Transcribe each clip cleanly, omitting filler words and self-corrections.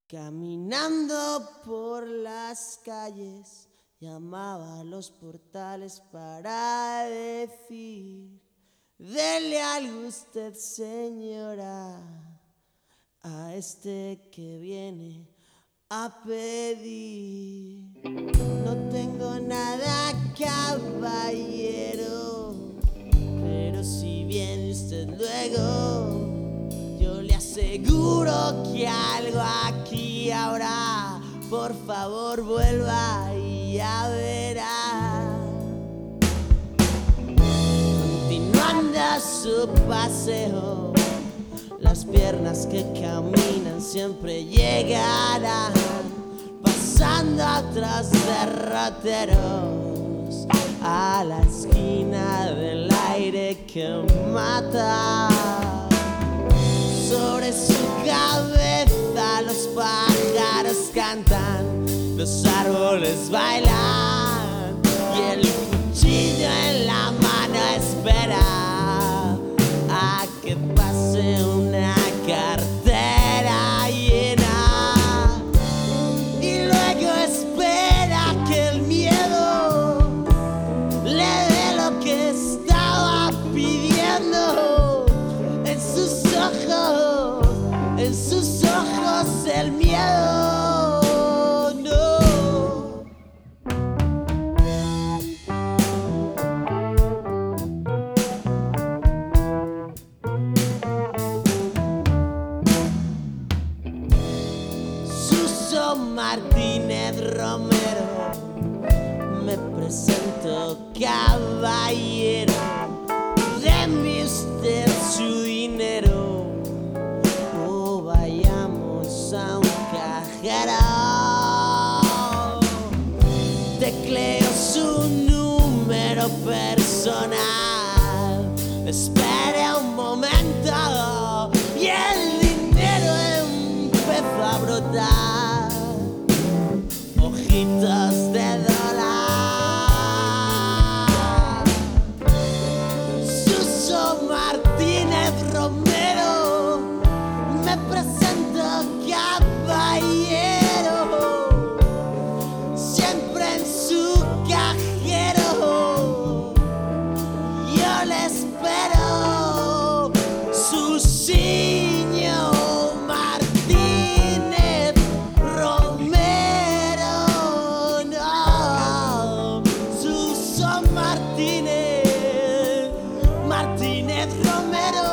Caminando por las calles, llamaba a los portales para decir: dele algo usted, señora, a este que viene a pedir. No tengo nada, caballero, pero si viene usted luego, yo le aseguro que algo aquí habrá. Por favor vuelva y ya verá. Continuando su paseo, las piernas que caminan siempre llegarán, pasando atrás de rateros a la esquina del aire que mata. Sobre su cabeza los pájaros cantan, los árboles bailan y el cuchillo en la mano espera a que pase una cartera llena, y luego espera que el miedo le dé lo que estaba pidiendo. En sus ojos el miedo, no. Suso Martínez Romero, me presento, caballero, deme usted su dinero o vayamos a un cajero. Tecleo su número personal, espere un momento y el dinero empezó a brotar. Ojitos de dólar. Suso Martínez Romero, me presento, caballero, siempre en su cajero. Yo le espero, Susiño Martínez Romero, no, Suso Martínez Romero.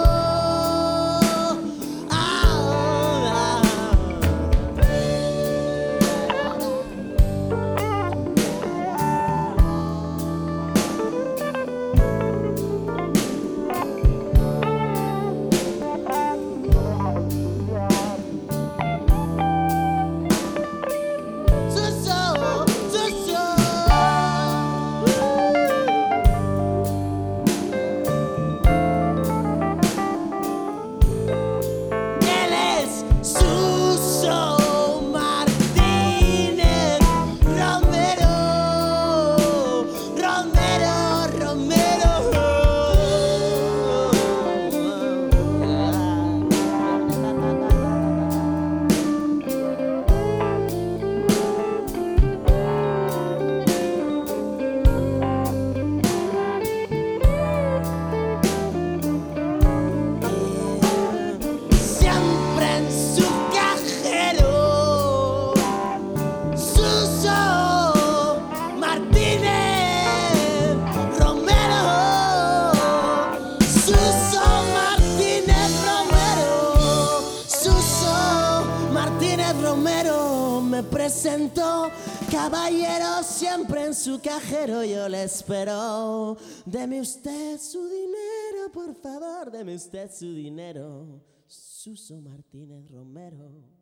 Romero, me presento, caballero, siempre en su cajero. Yo le espero. Deme usted su dinero, por favor, deme usted su dinero. Suso Martínez Romero.